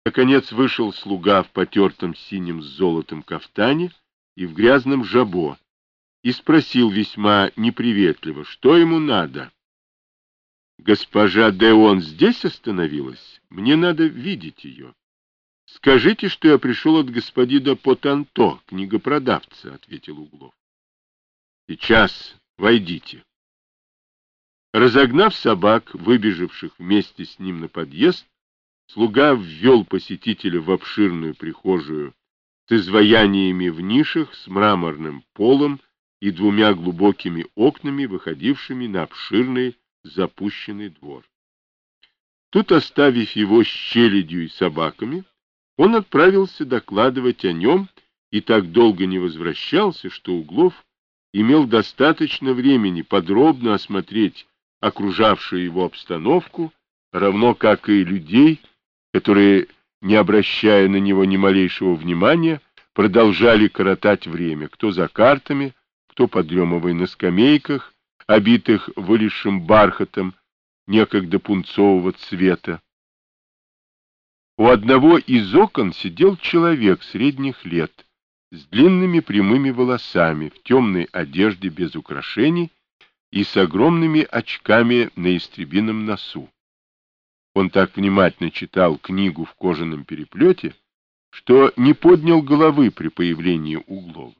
Наконец вышел слуга в потертом синем с золотом кафтане и в грязном жабо и спросил весьма неприветливо, что ему надо. «Госпожа Деон здесь остановилась? Мне надо видеть ее». «Скажите, что я пришел от господина Потанто, книгопродавца», — ответил Углов. «Сейчас войдите». Разогнав собак, выбежавших вместе с ним на подъезд, слуга ввел посетителя в обширную прихожую с изваяниями в нишах, с мраморным полом и двумя глубокими окнами, выходившими на обширный запущенный двор. Тут, оставив его с челядью и собаками, он отправился докладывать о нем и так долго не возвращался, что Углов имел достаточно времени подробно осмотреть окружавшую его обстановку, равно как и людей, которые, не обращая на него ни малейшего внимания, продолжали коротать время, кто за картами, кто подремывая на скамейках, обитых вылезшим бархатом некогда пунцового цвета. У одного из окон сидел человек средних лет, с длинными прямыми волосами, в темной одежде без украшений и с огромными очками на ястребином носу. Он так внимательно читал книгу в кожаном переплете, что не поднял головы при появлении Углова.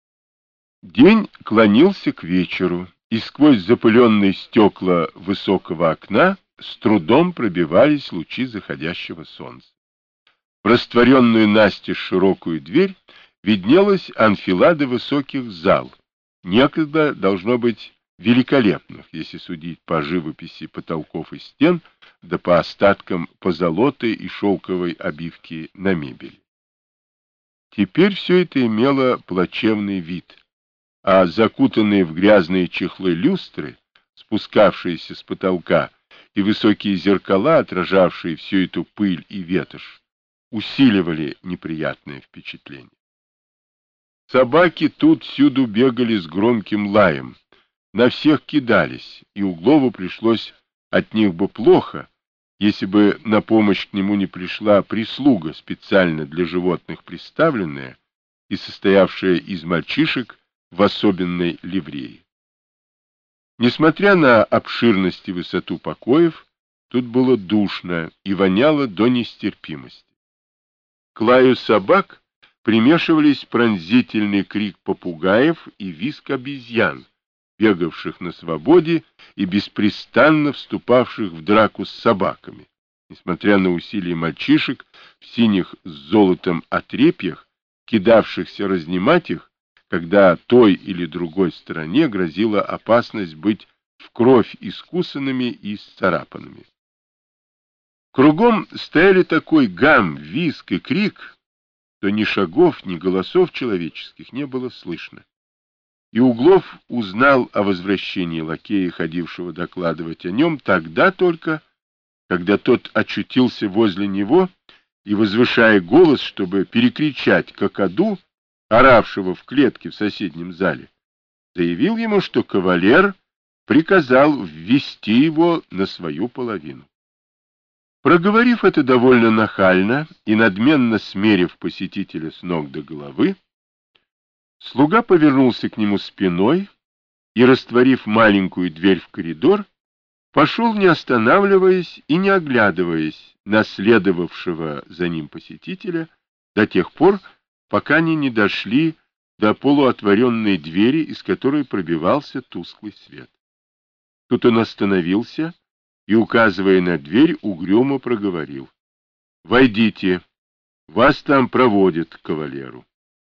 День клонился к вечеру, и сквозь запыленные стекла высокого окна с трудом пробивались лучи заходящего солнца. В растворенную настежь широкую дверь виднелась анфилада высоких зал, некогда, должно быть, великолепных, если судить по живописи потолков и стен, да по остаткам позолоты и шелковой обивки на мебели. Теперь все это имело плачевный вид, а закутанные в грязные чехлы люстры, спускавшиеся с потолка, и высокие зеркала, отражавшие всю эту пыль и ветошь, усиливали неприятное впечатление. Собаки тут всюду бегали с громким лаем, на всех кидались, и Углову пришлось от них бы плохо, если бы на помощь к нему не пришла прислуга, специально для животных приставленная и состоявшая из мальчишек в особенной ливреи. Несмотря на обширность и высоту покоев, тут было душно и воняло до нестерпимости. К лаю собак примешивались пронзительный крик попугаев и визг обезьян, бегавших на свободе и беспрестанно вступавших в драку с собаками, несмотря на усилия мальчишек в синих с золотом отрепьях, кидавшихся разнимать их, когда той или другой стороне грозила опасность быть в кровь искусанными и исцарапанными. Кругом стояли такой гам, визг и крик, что ни шагов, ни голосов человеческих не было слышно. И Углов узнал о возвращении лакея, ходившего докладывать о нем, тогда только, когда тот очутился возле него и, возвышая голос, чтобы перекричать какаду, оравшего в клетке в соседнем зале, заявил ему, что кавалер приказал ввести его на свою половину. Проговорив это довольно нахально и надменно смерив посетителя с ног до головы, слуга повернулся к нему спиной и, растворив маленькую дверь в коридор, пошел, не останавливаясь и не оглядываясь на следовавшего за ним посетителя до тех пор, пока они не дошли до полуотворенной двери, из которой пробивался тусклый свет. Тут он остановился и, указывая на дверь, угрюмо проговорил: «Войдите, вас там проводят к кавалеру».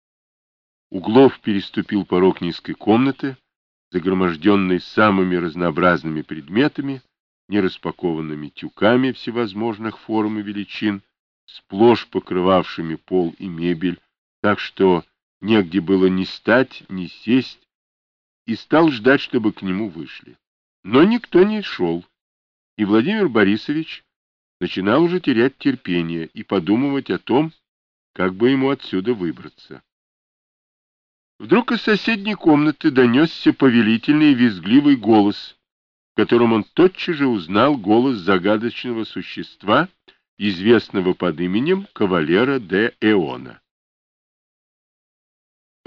Углов переступил порог низкой комнаты, загроможденной самыми разнообразными предметами, нераспакованными тюками всевозможных форм и величин, сплошь покрывавшими пол и мебель, так что негде было ни стать, ни сесть, и стал ждать, чтобы к нему вышли. Но никто не шел, и Владимир Борисович начинал уже терять терпение и подумывать о том, как бы ему отсюда выбраться. Вдруг из соседней комнаты донесся повелительный и визгливый голос, в котором он тотчас же узнал голос загадочного существа, известного под именем кавалера де Эона.